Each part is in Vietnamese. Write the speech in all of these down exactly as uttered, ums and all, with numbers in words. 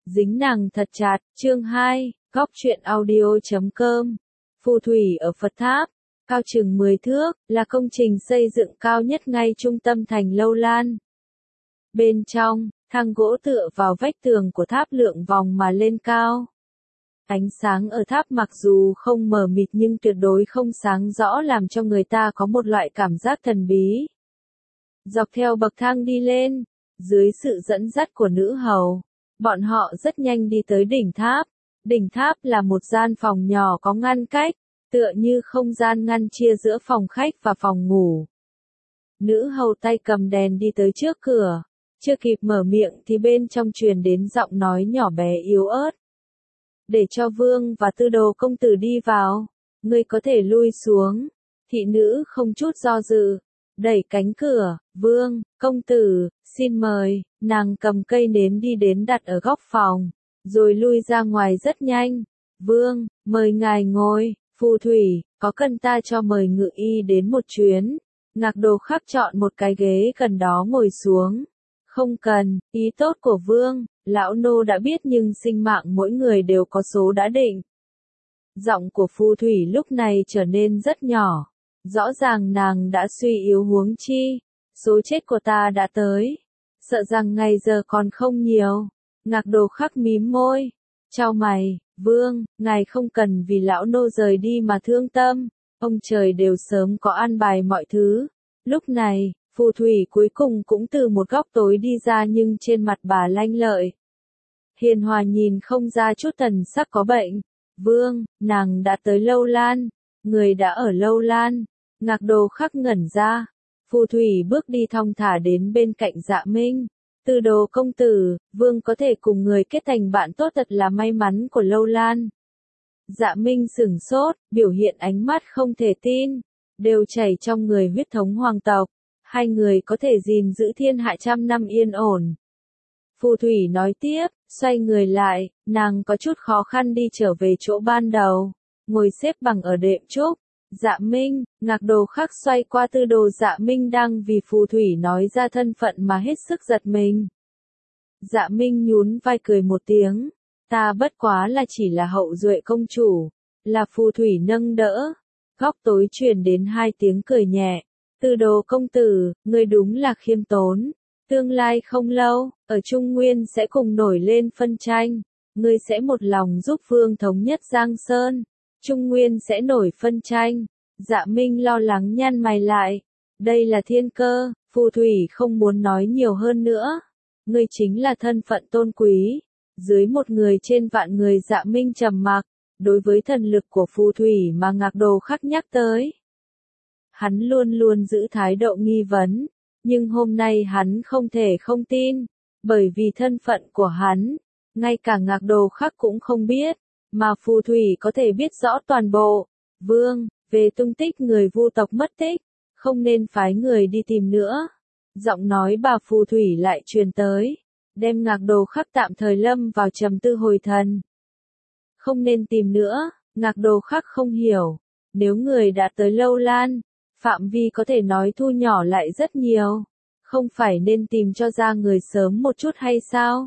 dính nàng thật chặt, chương hai, góc truyện audio chấm com. Phù thủy ở Phật Tháp, cao chừng mười thước, là công trình xây dựng cao nhất ngay trung tâm thành Lâu Lan. Bên trong, thang gỗ tựa vào vách tường của tháp lượn vòng mà lên cao. Ánh sáng ở tháp mặc dù không mờ mịt nhưng tuyệt đối không sáng rõ, làm cho người ta có một loại cảm giác thần bí. Dọc theo bậc thang đi lên, dưới sự dẫn dắt của nữ hầu, bọn họ rất nhanh đi tới đỉnh tháp. Đỉnh tháp là một gian phòng nhỏ có ngăn cách, tựa như không gian ngăn chia giữa phòng khách và phòng ngủ. Nữ hầu tay cầm đèn đi tới trước cửa, chưa kịp mở miệng thì bên trong truyền đến giọng nói nhỏ bé yếu ớt. Để cho vương và tư đồ công tử đi vào, ngươi có thể lui xuống. Thị nữ không chút do dự, đẩy cánh cửa, vương, công tử, xin mời, nàng cầm cây nến đi đến đặt ở góc phòng, rồi lui ra ngoài rất nhanh. Vương, mời ngài ngồi, phù thủy, có cần ta cho mời ngự y đến một chuyến? Ngạc Đồ Khắc chọn một cái ghế gần đó ngồi xuống. Không cần, ý tốt của vương, lão nô đã biết, nhưng sinh mạng mỗi người đều có số đã định. Giọng của phù thủy lúc này trở nên rất nhỏ. Rõ ràng nàng đã suy yếu, huống chi, số chết của ta đã tới. Sợ rằng ngày giờ còn không nhiều. Ngạc Đồ Khắc mím môi, chau mày, vương, ngài không cần vì lão nô rời đi mà thương tâm. Ông trời đều sớm có an bài mọi thứ. Lúc này, phù thủy cuối cùng cũng từ một góc tối đi ra, nhưng trên mặt bà lanh lợi. Hiền hòa, nhìn không ra chút thần sắc có bệnh. Vương, nàng đã tới Lâu Lan. Người đã ở Lâu Lan. Ngạc Đồ Khắc ngẩn ra. Phù thủy bước đi thong thả đến bên cạnh Dạ Minh. Tư đồ công tử, vương có thể cùng người kết thành bạn tốt thật là may mắn của Lâu Lan. Dạ Minh sửng sốt, biểu hiện ánh mắt không thể tin. Đều chảy trong người huyết thống hoàng tộc. Hai người có thể gìn giữ thiên hạ trăm năm yên ổn. Phù thủy nói tiếp, xoay người lại, nàng có chút khó khăn đi trở về chỗ ban đầu. Ngồi xếp bằng ở đệm trúc. Dạ Minh, Ngạc Đồ Khắc xoay qua tư đồ Dạ Minh đang vì phù thủy nói ra thân phận mà hết sức giật mình. Dạ Minh nhún vai cười một tiếng, ta bất quá là chỉ là hậu duệ công chủ, là phù thủy nâng đỡ. Góc tối truyền đến hai tiếng cười nhẹ, tư đồ công tử, ngươi đúng là khiêm tốn. Tương lai không lâu, ở Trung Nguyên sẽ cùng nổi lên phân tranh, ngươi sẽ một lòng giúp vương thống nhất Giang Sơn. Trung Nguyên sẽ nổi phân tranh. Dạ Minh lo lắng nhăn mày lại. Đây là thiên cơ, phù thủy không muốn nói nhiều hơn nữa. Ngươi chính là thân phận tôn quý. Dưới một người trên vạn người. Dạ Minh trầm mặc. Đối với thần lực của phù thủy mà Ngạc Đồ Khắc nhắc tới, hắn luôn luôn giữ thái độ nghi vấn. Nhưng hôm nay hắn không thể không tin. Bởi vì thân phận của hắn, ngay cả Ngạc Đồ Khắc cũng không biết. Mà phù thủy có thể biết rõ toàn bộ. Vương, về tung tích người Vu tộc mất tích, không nên phái người đi tìm nữa. Giọng nói bà phù thủy lại truyền tới, đem Ngạc Đồ Khắc tạm thời lâm vào trầm tư hồi thần. Không nên tìm nữa, Ngạc Đồ Khắc không hiểu. Nếu người đã tới Lâu Lan, phạm vi có thể nói thu nhỏ lại rất nhiều. Không phải nên tìm cho ra người sớm một chút hay sao?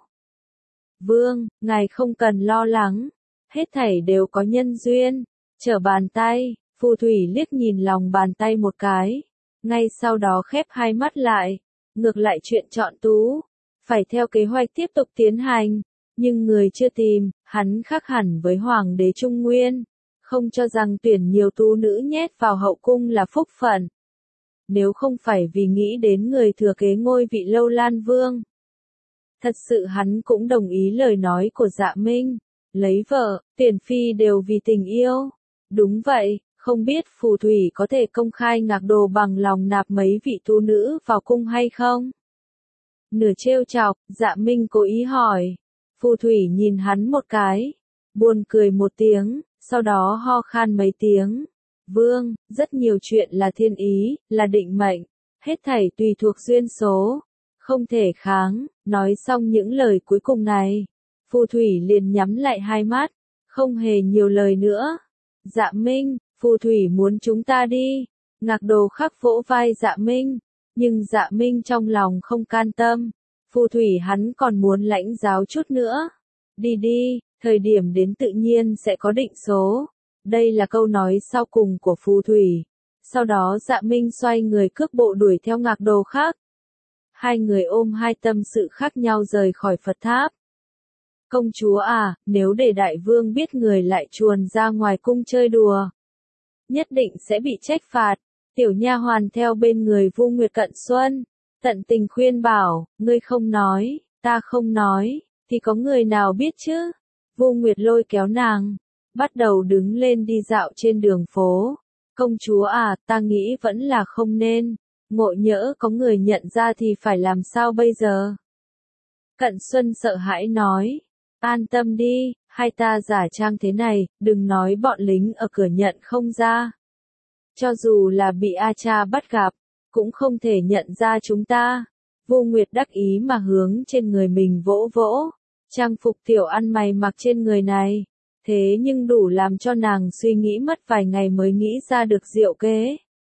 Vương, ngài không cần lo lắng. Hết thảy đều có nhân duyên. Trở bàn tay, phù thủy liếc nhìn lòng bàn tay một cái. Ngay sau đó khép hai mắt lại. Ngược lại chuyện chọn tú. Phải theo kế hoạch tiếp tục tiến hành. Nhưng người chưa tìm, hắn khác hẳn với Hoàng đế Trung Nguyên. Không cho rằng tuyển nhiều tú nữ nhét vào hậu cung là phúc phận. Nếu không phải vì nghĩ đến người thừa kế ngôi vị Lâu Lan Vương. Thật sự hắn cũng đồng ý lời nói của Dạ Minh. Lấy vợ, tuyển phi đều vì tình yêu. Đúng vậy, không biết phù thủy có thể công khai Ngạc Đồ bằng lòng nạp mấy vị tú nữ vào cung hay không? Nửa trêu chọc, Dạ Minh cố ý hỏi. Phù thủy nhìn hắn một cái, buồn cười một tiếng, sau đó ho khan mấy tiếng. Vương, rất nhiều chuyện là thiên ý, là định mệnh, hết thảy tùy thuộc duyên số, không thể kháng. Nói xong những lời cuối cùng này, phù thủy liền nhắm lại hai mắt, không hề nhiều lời nữa. Dạ Minh, phù thủy muốn chúng ta đi. Ngạc Đồ Khắc vỗ vai Dạ Minh, nhưng Dạ Minh trong lòng không can tâm. Phù thủy hắn còn muốn lãnh giáo chút nữa. Đi đi, thời điểm đến tự nhiên sẽ có định số. Đây là câu nói sau cùng của phù thủy. Sau đó Dạ Minh xoay người cước bộ đuổi theo Ngạc Đồ khác. Hai người ôm hai tâm sự khác nhau rời khỏi Phật tháp. Công chúa à, nếu để đại vương biết người lại chuồn ra ngoài cung chơi đùa, nhất định sẽ bị trách phạt. Tiểu nha hoàn theo bên người Vu Nguyệt Cận Xuân, tận tình khuyên bảo, ngươi không nói, ta không nói, thì có người nào biết chứ? Vu Nguyệt lôi kéo nàng, bắt đầu đứng lên đi dạo trên đường phố. Công chúa à, ta nghĩ vẫn là không nên, ngộ nhỡ có người nhận ra thì phải làm sao bây giờ? Cận Xuân sợ hãi nói, an tâm đi, hai ta giả trang thế này, đừng nói bọn lính ở cửa nhận không ra. Cho dù là bị A Cha bắt gặp, cũng không thể nhận ra chúng ta. Vu Nguyệt đắc ý mà hướng trên người mình vỗ vỗ, trang phục tiểu ăn mày mặc trên người này, thế nhưng đủ làm cho nàng suy nghĩ mất vài ngày mới nghĩ ra được diệu kế.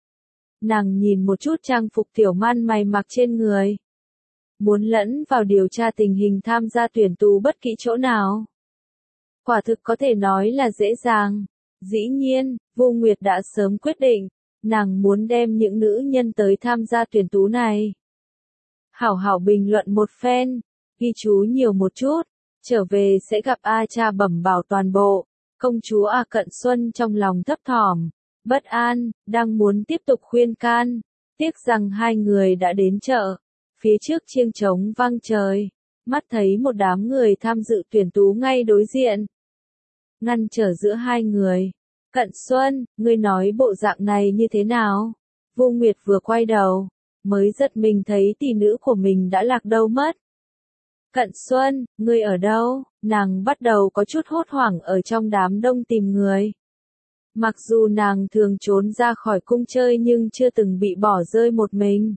Nàng nhìn một chút trang phục tiểu man mày mặc trên người, muốn lẫn vào điều tra tình hình tham gia tuyển tú bất kỳ chỗ nào. Quả thực có thể nói là dễ dàng. Dĩ nhiên, Vu Nguyệt đã sớm quyết định, nàng muốn đem những nữ nhân tới tham gia tuyển tú này. Hảo hảo bình luận một phen, ghi chú nhiều một chút, trở về sẽ gặp A Cha bẩm bảo toàn bộ. Công chúa A Cận Xuân trong lòng thấp thỏm, bất an, đang muốn tiếp tục khuyên can, tiếc rằng hai người đã đến chợ. Phía trước chiêng trống vang trời, mắt thấy một đám người tham dự tuyển tú ngay đối diện. Ngăn trở giữa hai người. Cận Xuân, ngươi nói bộ dạng này như thế nào? Vu Nguyệt vừa quay đầu, mới giật mình thấy tỷ nữ của mình đã lạc đâu mất. Cận Xuân, ngươi ở đâu? Nàng bắt đầu có chút hốt hoảng ở trong đám đông tìm người. Mặc dù nàng thường trốn ra khỏi cung chơi nhưng chưa từng bị bỏ rơi một mình.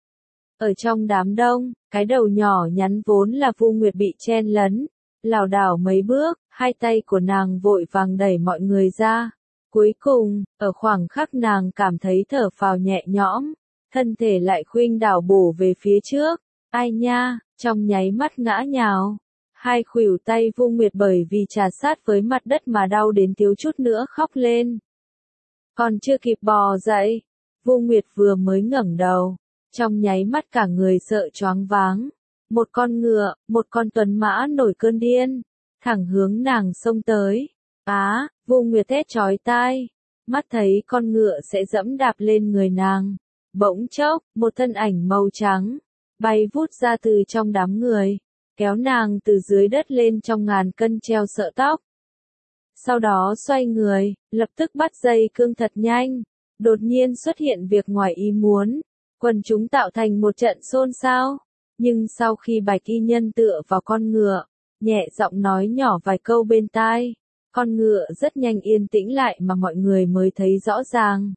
Ở trong đám đông, cái đầu nhỏ nhắn vốn là Vu Nguyệt bị chen lấn, lảo đảo mấy bước, hai tay của nàng vội vàng đẩy mọi người ra. Cuối cùng, ở khoảng khắc nàng cảm thấy thở phào nhẹ nhõm, thân thể lại khuynh đảo bổ về phía trước. Ai nha, trong nháy mắt ngã nhào. Hai khuỷu tay Vu Nguyệt bởi vì trà sát với mặt đất mà đau đến thiếu chút nữa khóc lên. Còn chưa kịp bò dậy, Vu Nguyệt vừa mới ngẩng đầu, trong nháy mắt cả người sợ choáng váng. Một con ngựa, một con tuấn mã nổi cơn điên, thẳng hướng nàng xông tới. Á, Vu Nguyệt thét chói tai, mắt thấy con ngựa sẽ dẫm đạp lên người nàng. Bỗng chốc, một thân ảnh màu trắng, bay vút ra từ trong đám người, kéo nàng từ dưới đất lên trong ngàn cân treo sợ tóc. Sau đó xoay người, lập tức bắt dây cương thật nhanh. Đột nhiên xuất hiện việc ngoài ý muốn, quần chúng tạo thành một trận xôn xao. Nhưng sau khi Bạch Y Nhân tựa vào con ngựa, nhẹ giọng nói nhỏ vài câu bên tai, con ngựa rất nhanh yên tĩnh lại mà mọi người mới thấy rõ ràng.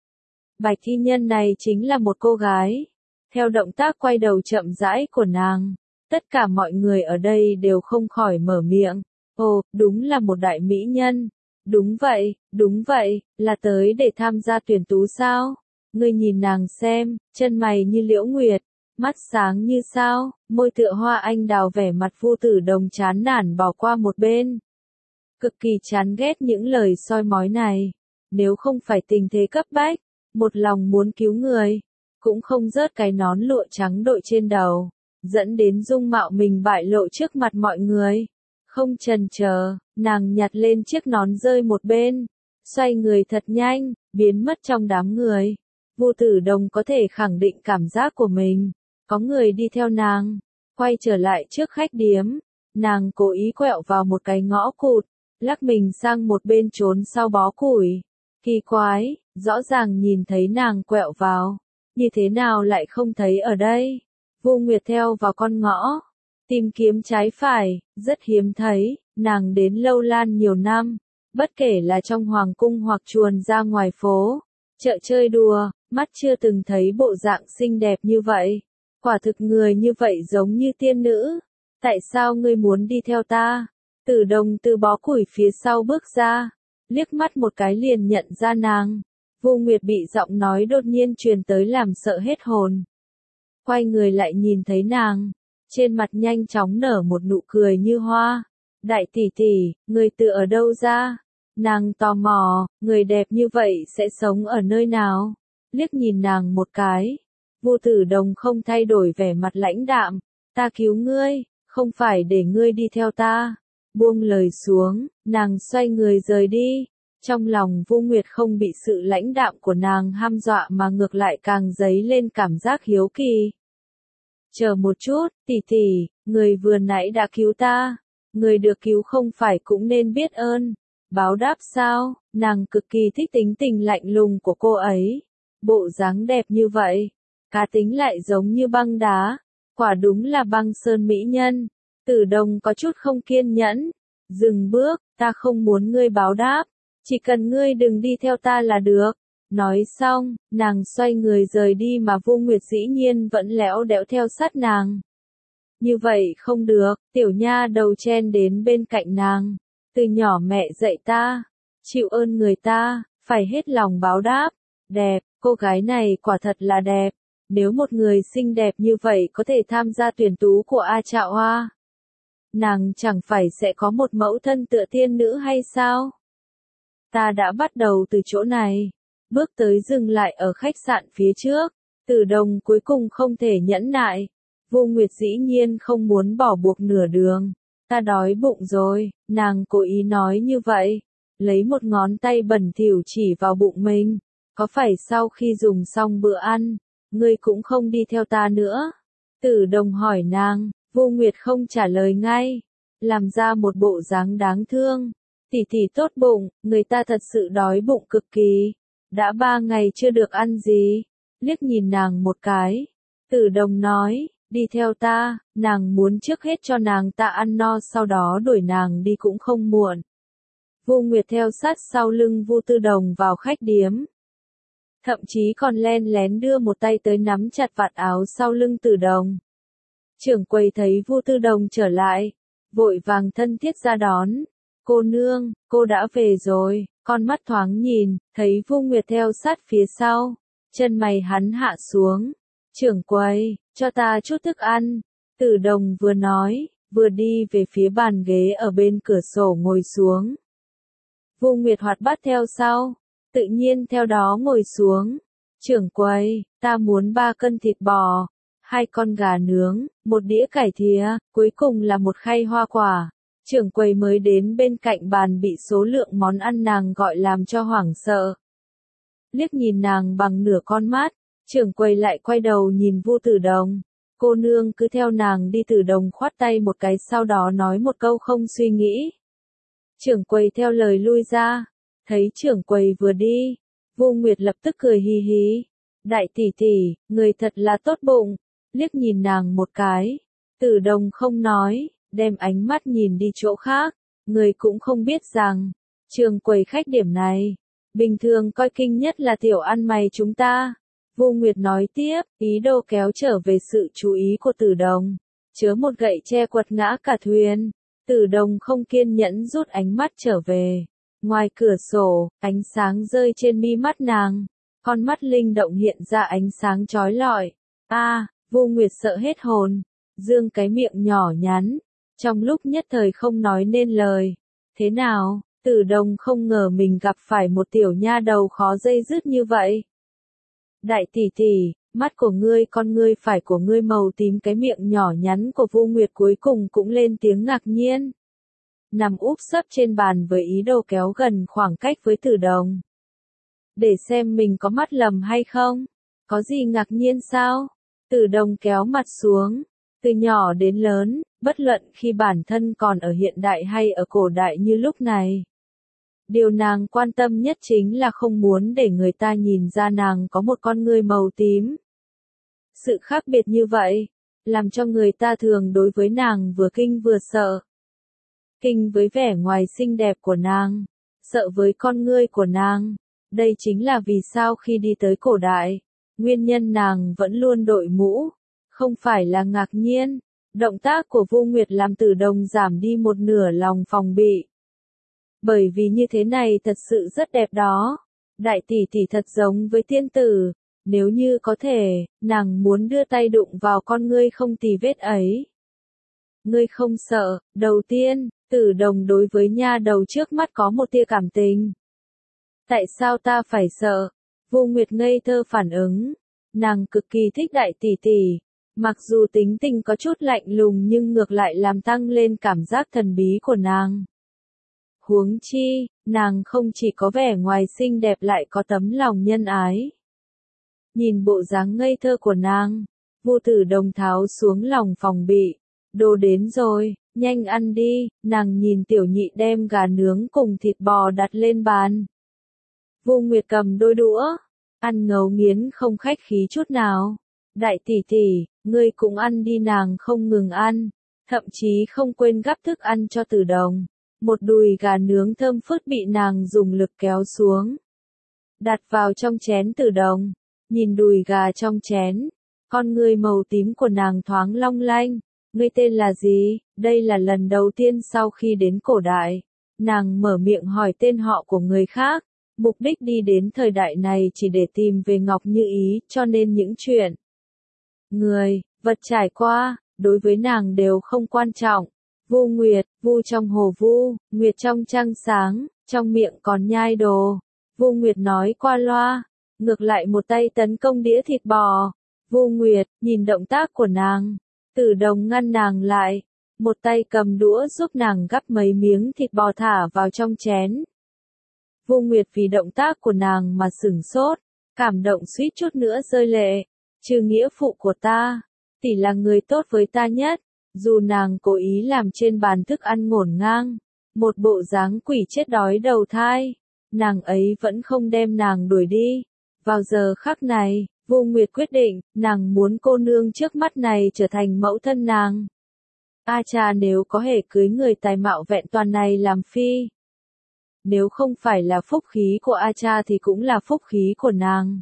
Bạch Y Nhân này chính là một cô gái. Theo động tác quay đầu chậm rãi của nàng, tất cả mọi người ở đây đều không khỏi mở miệng. Ồ, đúng là một đại mỹ nhân. Đúng vậy, đúng vậy, là tới để tham gia tuyển tú sao? Ngươi nhìn nàng xem, chân mày như liễu nguyệt, mắt sáng như sao, môi tựa hoa anh đào, vẻ mặt Vu Tử Đồng chán nản bỏ qua một bên. Cực kỳ chán ghét những lời soi mói này. Nếu không phải tình thế cấp bách, một lòng muốn cứu người, cũng không rớt cái nón lụa trắng đội trên đầu, dẫn đến dung mạo mình bại lộ trước mặt mọi người. Không chần chờ, nàng nhặt lên chiếc nón rơi một bên, xoay người thật nhanh, biến mất trong đám người. Vu Tử Đồng có thể khẳng định cảm giác của mình, có người đi theo nàng. Quay trở lại trước khách điếm, nàng cố ý quẹo vào một cái ngõ cụt, lắc mình sang một bên trốn sau bó củi. Kỳ quái, rõ ràng nhìn thấy nàng quẹo vào, như thế nào lại không thấy ở đây? Vu Nguyệt theo vào con ngõ, tìm kiếm trái phải, rất hiếm thấy. Nàng đến Lâu Lan nhiều năm, bất kể là trong hoàng cung hoặc chuồn ra ngoài phố, chợ chơi đùa, mắt chưa từng thấy bộ dạng xinh đẹp như vậy. Quả thực người như vậy giống như tiên nữ. Tại sao ngươi muốn đi theo ta? Tử Đồng từ bó củi phía sau bước ra, liếc mắt một cái liền nhận ra nàng. Vu Nguyệt bị giọng nói đột nhiên truyền tới làm sợ hết hồn. Quay người lại nhìn thấy nàng, trên mặt nhanh chóng nở một nụ cười như hoa. Đại tỷ tỷ, người từ ở đâu ra? Nàng tò mò, người đẹp như vậy sẽ sống ở nơi nào? Liếc nhìn nàng một cái. Vu Tử Đồng không thay đổi vẻ mặt lãnh đạm. Ta cứu ngươi, không phải để ngươi đi theo ta. Buông lời xuống, nàng xoay người rời đi. Trong lòng Vu Nguyệt không bị sự lãnh đạm của nàng hăm dọa mà ngược lại càng dấy lên cảm giác hiếu kỳ. Chờ một chút, tỷ tỷ, người vừa nãy đã cứu ta. Người được cứu không phải cũng nên biết ơn. Báo đáp sao? Nàng cực kỳ thích tính tình lạnh lùng của cô ấy. Bộ dáng đẹp như vậy. Cá tính lại giống như băng đá. Quả đúng là băng sơn mỹ nhân. Tử Đồng có chút không kiên nhẫn. Dừng bước, ta không muốn ngươi báo đáp. Chỉ cần ngươi đừng đi theo ta là được. Nói xong, nàng xoay người rời đi mà Vu Nguyệt dĩ nhiên vẫn lẽo đẽo theo sát nàng. Như vậy không được, tiểu nha đầu chen đến bên cạnh nàng. Từ nhỏ mẹ dạy ta, chịu ơn người ta, phải hết lòng báo đáp. Đẹp, cô gái này quả thật là đẹp. Nếu một người xinh đẹp như vậy có thể tham gia tuyển tú của A Trạo Hoa, nàng chẳng phải sẽ có một mẫu thân tựa tiên nữ hay sao? Ta đã bắt đầu từ chỗ này, bước tới dừng lại ở khách sạn phía trước. Tử Đồng cuối cùng không thể nhẫn nại. Vu Nguyệt dĩ nhiên không muốn bỏ buộc nửa đường. Ta đói bụng rồi, nàng cố ý nói như vậy. Lấy một ngón tay bẩn thỉu chỉ vào bụng mình. Có phải sau khi dùng xong bữa ăn, ngươi cũng không đi theo ta nữa? Tử Đồng hỏi nàng, Vu Nguyệt không trả lời ngay. Làm ra một bộ dáng đáng thương. Tỷ tỷ tốt bụng, người ta thật sự đói bụng cực kỳ. Đã ba ngày chưa được ăn gì. Liếc nhìn nàng một cái. Tử Đồng nói, đi theo ta, nàng muốn trước hết cho nàng ta ăn no sau đó đuổi nàng đi cũng không muộn. Vu Nguyệt theo sát sau lưng Vu Tư Đồng vào khách điếm. Thậm chí còn len lén đưa một tay tới nắm chặt vạt áo sau lưng Tử Đồng. Trưởng quầy thấy Vu Tư Đồng trở lại, vội vàng thân thiết ra đón. Cô nương, cô đã về rồi, con mắt thoáng nhìn, thấy Vu Nguyệt theo sát phía sau. Chân mày hắn hạ xuống. Trưởng quầy, cho ta chút thức ăn. Tử Đồng vừa nói, vừa đi về phía bàn ghế ở bên cửa sổ ngồi xuống. Vu Nguyệt hoạt bát theo sau, tự nhiên theo đó ngồi xuống. Trưởng quầy, ta muốn ba cân thịt bò, hai con gà nướng, một đĩa cải thìa, cuối cùng là một khay hoa quả. Trưởng quầy mới đến bên cạnh bàn bị số lượng món ăn nàng gọi làm cho hoảng sợ. Liếc nhìn nàng bằng nửa con mắt, trưởng quầy lại quay đầu nhìn Vu Tử Đồng. Cô nương cứ theo nàng đi. Tử Đồng khoát tay một cái sau đó nói một câu không suy nghĩ. Trưởng quầy theo lời lui ra. Thấy trưởng quầy vừa đi, Vu Nguyệt lập tức cười hì hì. Đại tỷ tỷ, người thật là tốt bụng. Liếc nhìn nàng một cái. Tử Đồng không nói, đem ánh mắt nhìn đi chỗ khác. Người cũng không biết rằng, trường quầy khách điểm này, bình thường coi kinh nhất là tiểu ăn mày chúng ta. Vu Nguyệt nói tiếp, ý đồ kéo trở về sự chú ý của Tử Đồng. Chớ một gậy che quật ngã cả thuyền. Tử Đồng không kiên nhẫn rút ánh mắt trở về. Ngoài cửa sổ, ánh sáng rơi trên mi mắt nàng. Con mắt linh động hiện ra ánh sáng chói lọi. A, à, Vu Nguyệt sợ hết hồn. Dương cái miệng nhỏ nhắn. Trong lúc nhất thời không nói nên lời. Thế nào, Tử Đồng không ngờ mình gặp phải một tiểu nha đầu khó dây dứt như vậy. Đại tỷ tỷ, mắt của ngươi con ngươi phải của ngươi màu tím. Cái miệng nhỏ nhắn của Vu Nguyệt cuối cùng cũng lên tiếng ngạc nhiên. Nằm úp sấp trên bàn với ý đồ kéo gần khoảng cách với Tử Đồng. Để xem mình có mắt lầm hay không? Có gì ngạc nhiên sao? Tử Đồng kéo mặt xuống. Từ nhỏ đến lớn, bất luận khi bản thân còn ở hiện đại hay ở cổ đại như lúc này. Điều nàng quan tâm nhất chính là không muốn để người ta nhìn ra nàng có một con ngươi màu tím. Sự khác biệt như vậy, làm cho người ta thường đối với nàng vừa kinh vừa sợ. Kinh với vẻ ngoài xinh đẹp của nàng, sợ với con ngươi của nàng. Đây chính là vì sao khi đi tới cổ đại, nguyên nhân nàng vẫn luôn đội mũ. Không phải là ngạc nhiên, động tác của Vu Nguyệt làm Tử Đồng giảm đi một nửa lòng phòng bị. Bởi vì như thế này thật sự rất đẹp đó. Đại tỷ tỷ thật giống với tiên tử. Nếu như có thể, nàng muốn đưa tay đụng vào con ngươi không tì vết ấy. Ngươi không sợ? Đầu tiên, Tử Đồng đối với nha đầu trước mắt có một tia cảm tình. Tại sao ta phải sợ? Vô Nguyệt ngây thơ phản ứng. Nàng cực kỳ thích đại tỷ tỷ. Mặc dù tính tình có chút lạnh lùng nhưng ngược lại làm tăng lên cảm giác thần bí của nàng. Huống chi, nàng không chỉ có vẻ ngoài xinh đẹp lại có tấm lòng nhân ái. Nhìn bộ dáng ngây thơ của nàng, Vô Tử Đồng tháo xuống lòng phòng bị. Đồ đến rồi, nhanh ăn đi, nàng nhìn Tiểu Nhị đem gà nướng cùng thịt bò đặt lên bàn. Vô Nguyệt cầm đôi đũa, ăn ngấu nghiến không khách khí chút nào. Đại tỷ tỷ, ngươi cũng ăn đi, nàng không ngừng ăn, thậm chí không quên gắp thức ăn cho Tử Đồng. Một đùi gà nướng thơm phức bị nàng dùng lực kéo xuống. Đặt vào trong chén Tử Đồng, nhìn đùi gà trong chén, con ngươi màu tím của nàng thoáng long lanh. Ngươi tên là gì? Đây là lần đầu tiên sau khi đến cổ đại, nàng mở miệng hỏi tên họ của người khác. Mục đích đi đến thời đại này chỉ để tìm về Ngọc Như Ý, cho nên những chuyện người, vật trải qua, đối với nàng đều không quan trọng. Vu Nguyệt, vu trong hồ vu, Nguyệt trong trăng sáng, trong miệng còn nhai đồ. Vu Nguyệt nói qua loa, ngược lại một tay tấn công đĩa thịt bò. Vu Nguyệt, nhìn động tác của nàng, Tử Đồng ngăn nàng lại, một tay cầm đũa giúp nàng gắp mấy miếng thịt bò thả vào trong chén. Vu Nguyệt vì động tác của nàng mà sửng sốt, cảm động suýt chút nữa rơi lệ. Trừ nghĩa phụ của ta, tỷ là người tốt với ta nhất. Dù nàng cố ý làm trên bàn thức ăn ngổn ngang, một bộ dáng quỷ chết đói đầu thai, nàng ấy vẫn không đem nàng đuổi đi. Vào giờ khắc này, Vô Nguyệt quyết định, nàng muốn cô nương trước mắt này trở thành mẫu thân nàng. A cha nếu có thể cưới người tài mạo vẹn toàn này làm phi. Nếu không phải là phúc khí của A cha thì cũng là phúc khí của nàng.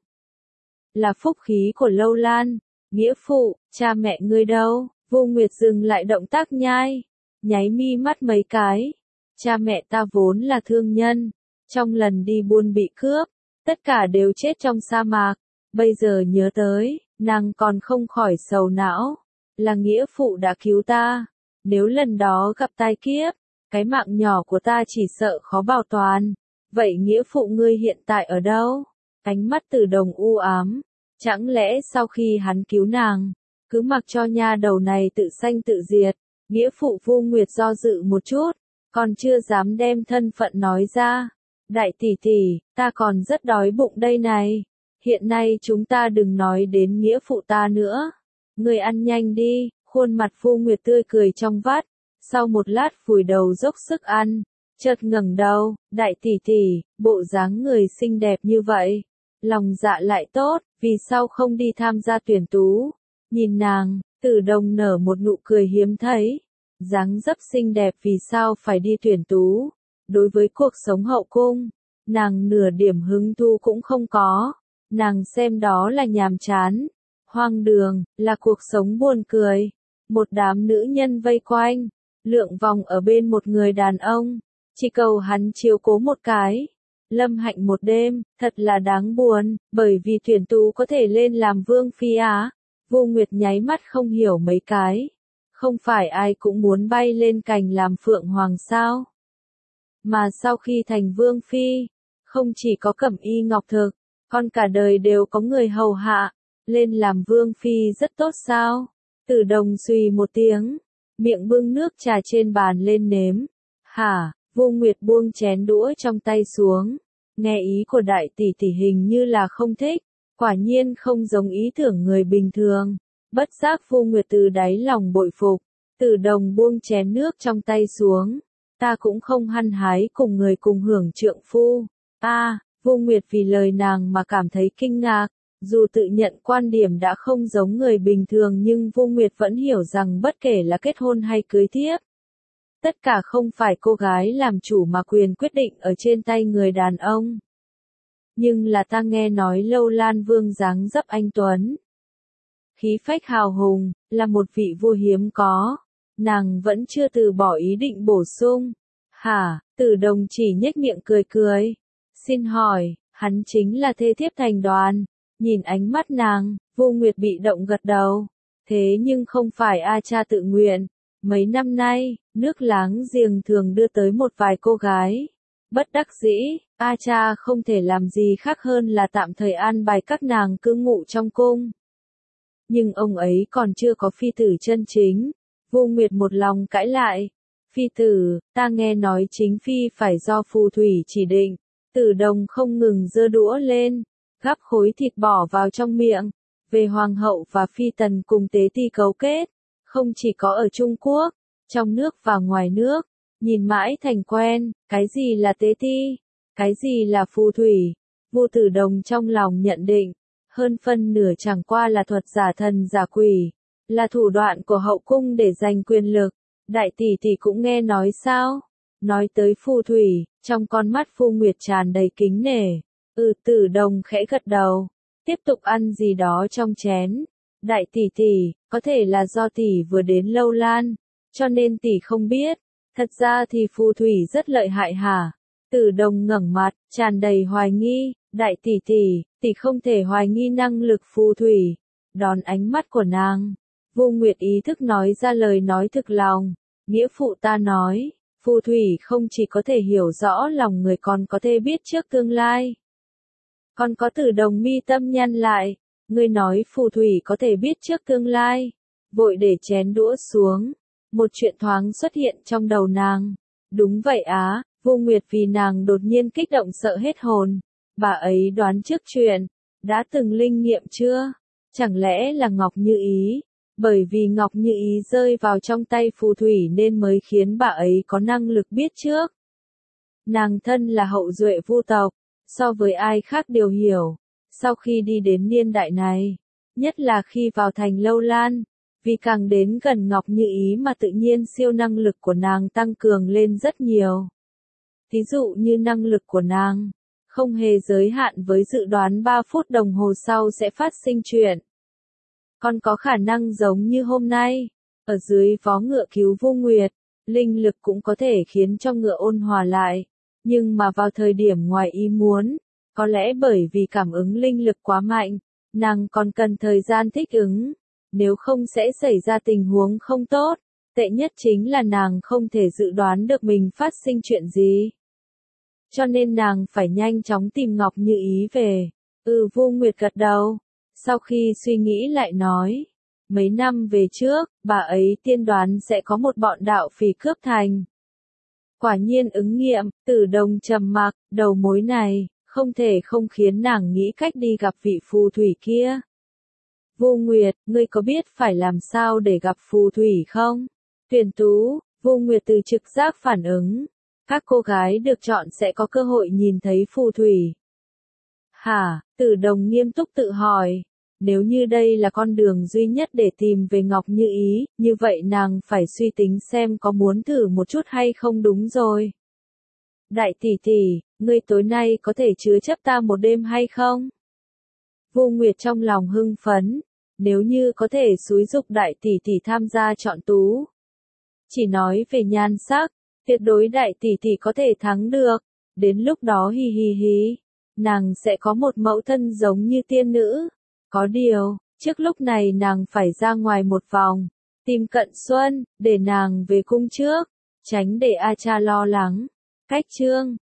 Là phúc khí của Lâu Lan. Nghĩa phụ, cha mẹ ngươi đâu? Vô Nguyệt dừng lại động tác nhai, nháy mi mắt mấy cái. Cha mẹ ta vốn là thương nhân, trong lần đi buôn bị cướp, tất cả đều chết trong sa mạc. Bây giờ nhớ tới, nàng còn không khỏi sầu não. Là nghĩa phụ đã cứu ta. Nếu lần đó gặp tai kiếp, cái mạng nhỏ của ta chỉ sợ khó bảo toàn. Vậy nghĩa phụ ngươi hiện tại ở đâu? Ánh mắt Tử Đồng u ám. Chẳng lẽ sau khi hắn cứu nàng, cứ mặc cho nha đầu này tự sanh tự diệt? Nghĩa phụ Vô Nguyệt do dự một chút, còn chưa dám đem thân phận nói ra. Đại tỷ tỷ, ta còn rất đói bụng đây này. Hiện nay chúng ta đừng nói đến nghĩa phụ ta nữa. Người ăn nhanh đi. Khuôn mặt Vô Nguyệt tươi cười trong vắt. Sau một lát vùi đầu dốc sức ăn, chợt ngẩng đầu. Đại tỷ tỷ, bộ dáng người xinh đẹp như vậy, lòng dạ lại tốt, vì sao không đi tham gia tuyển tú? Nhìn nàng, Tử Đồng nở một nụ cười hiếm thấy. Dáng dấp xinh đẹp vì sao phải đi tuyển tú? Đối với cuộc sống hậu cung, nàng nửa điểm hứng thú cũng không có. Nàng xem đó là nhàm chán, hoang đường, là cuộc sống buồn cười. Một đám nữ nhân vây quanh, lượn vòng ở bên một người đàn ông, chỉ cầu hắn chiếu cố một cái. Lâm hạnh một đêm, thật là đáng buồn, bởi vì tuyển tú có thể lên làm vương phi á. Vô Nguyệt nháy mắt không hiểu mấy cái. Không phải ai cũng muốn bay lên cành làm phượng hoàng sao? Mà sau khi thành vương phi, không chỉ có cẩm y ngọc thực, còn cả đời đều có người hầu hạ. Lên làm vương phi rất tốt sao? Tử Đồng suy một tiếng, miệng bưng nước trà trên bàn lên nếm. Hả? Vô Nguyệt buông chén đũa trong tay xuống. Nghe ý của đại tỷ tỷ hình như là không thích. Quả nhiên không giống ý tưởng người bình thường. Bất giác Vô Nguyệt từ đáy lòng bội phục. Tử Đồng buông chén nước trong tay xuống. Ta cũng không hăng hái cùng người cùng hưởng trượng phu. A, à, Vô Nguyệt vì lời nàng mà cảm thấy kinh ngạc. Dù tự nhận quan điểm đã không giống người bình thường nhưng Vô Nguyệt vẫn hiểu rằng bất kể là kết hôn hay cưới thiếp, tất cả không phải cô gái làm chủ mà quyền quyết định ở trên tay người đàn ông. Nhưng là ta nghe nói Lâu Lan Vương dáng dấp anh tuấn, khí phách hào hùng, là một vị vua hiếm có. Nàng vẫn chưa từ bỏ ý định bổ sung. Hả? Tử Đồng chỉ nhếch miệng cười cười. Xin hỏi, hắn chính là thê thiếp thành Đoàn. Nhìn ánh mắt nàng, Vô Nguyệt bị động gật đầu. Thế nhưng không phải A cha tự nguyện. Mấy năm nay, nước láng giềng thường đưa tới một vài cô gái. Bất đắc dĩ, A Cha không thể làm gì khác hơn là tạm thời an bài các nàng cư ngụ trong cung. Nhưng ông ấy còn chưa có phi tử chân chính. Vô Nguyệt một lòng cãi lại. Phi tử, ta nghe nói chính phi phải do phù thủy chỉ định. Tử Đồng không ngừng giơ đũa lên, gắp khối thịt bỏ vào trong miệng. Về hoàng hậu và phi tần cùng tế ti cấu kết, không chỉ có ở Trung Quốc, trong nước và ngoài nước, nhìn mãi thành quen, cái gì là tế ti, cái gì là phù thủy. Vô Tử Đồng trong lòng nhận định, hơn phân nửa chẳng qua là thuật giả thần giả quỷ, là thủ đoạn của hậu cung để giành quyền lực. Đại tỷ tỷ cũng nghe nói sao? Nói tới phù thủy, trong con mắt Phu Nguyệt tràn đầy kính nể. Ừ, Tử Đồng khẽ gật đầu, tiếp tục ăn gì đó trong chén. Đại tỷ tỷ, có thể là do tỷ vừa đến Lâu Lan, cho nên tỷ không biết. Thật ra thì phù thủy rất lợi hại hả? Tử Đồng ngẩng mặt, tràn đầy hoài nghi. Đại tỷ tỷ, tỷ không thể hoài nghi năng lực phù thủy. Đón ánh mắt của nàng, Vô Nguyệt ý thức nói ra lời nói thực lòng. Nghĩa phụ ta nói, phù thủy không chỉ có thể hiểu rõ lòng người còn có thể biết trước tương lai. Còn có Tử Đồng mi tâm nhăn lại, ngươi nói phù thủy có thể biết trước tương lai. Vội để chén đũa xuống, một chuyện thoáng xuất hiện trong đầu nàng. Đúng vậy á, Vô Nguyệt vì nàng đột nhiên kích động sợ hết hồn. Bà ấy đoán trước chuyện, đã từng linh nghiệm chưa? Chẳng lẽ là Ngọc Như Ý? Bởi vì Ngọc Như Ý rơi vào trong tay phù thủy nên mới khiến bà ấy có năng lực biết trước. Nàng thân là hậu duệ Vu tộc, so với ai khác đều hiểu. Sau khi đi đến niên đại này, nhất là khi vào thành Lâu Lan, vì càng đến gần Ngọc Như Ý mà tự nhiên siêu năng lực của nàng tăng cường lên rất nhiều. Ví dụ như năng lực của nàng không hề giới hạn với dự đoán ba phút đồng hồ sau sẽ phát sinh chuyện. Còn có khả năng giống như hôm nay, ở dưới vó ngựa cứu Vô Nguyệt, linh lực cũng có thể khiến cho ngựa ôn hòa lại. Nhưng mà vào thời điểm ngoài ý muốn, có lẽ bởi vì cảm ứng linh lực quá mạnh, nàng còn cần thời gian thích ứng, nếu không sẽ xảy ra tình huống không tốt. Tệ nhất chính là nàng không thể dự đoán được mình phát sinh chuyện gì. Cho nên nàng phải nhanh chóng tìm Ngọc Như Ý về. Ừ, Vô Nguyệt gật đầu. Sau khi suy nghĩ lại nói, mấy năm về trước, bà ấy tiên đoán sẽ có một bọn đạo phỉ cướp thành. Quả nhiên ứng nghiệm, Tử Đồng trầm mặc, đầu mối này, không thể không khiến nàng nghĩ cách đi gặp vị phù thủy kia. Vô Nguyệt, ngươi có biết phải làm sao để gặp phù thủy không? Tuyển tú, Vô Nguyệt từ trực giác phản ứng. Các cô gái được chọn sẽ có cơ hội nhìn thấy phù thủy. Hả? Tử Đồng nghiêm túc tự hỏi. Nếu như đây là con đường duy nhất để tìm về Ngọc Như Ý, như vậy nàng phải suy tính xem có muốn thử một chút hay không đúng rồi. Đại tỷ tỷ, ngươi tối nay có thể chứa chấp ta một đêm hay không? Vô Nguyệt trong lòng hưng phấn, nếu như có thể xúi dục đại tỷ tỷ tham gia chọn tú. Chỉ nói về nhan sắc, tuyệt đối đại tỷ tỷ có thể thắng được, đến lúc đó hi hi hi, nàng sẽ có một mẫu thân giống như tiên nữ. Có điều, trước lúc này nàng phải ra ngoài một vòng, tìm Cận Xuân, để nàng về cung trước, tránh để A Cha lo lắng. Cách chương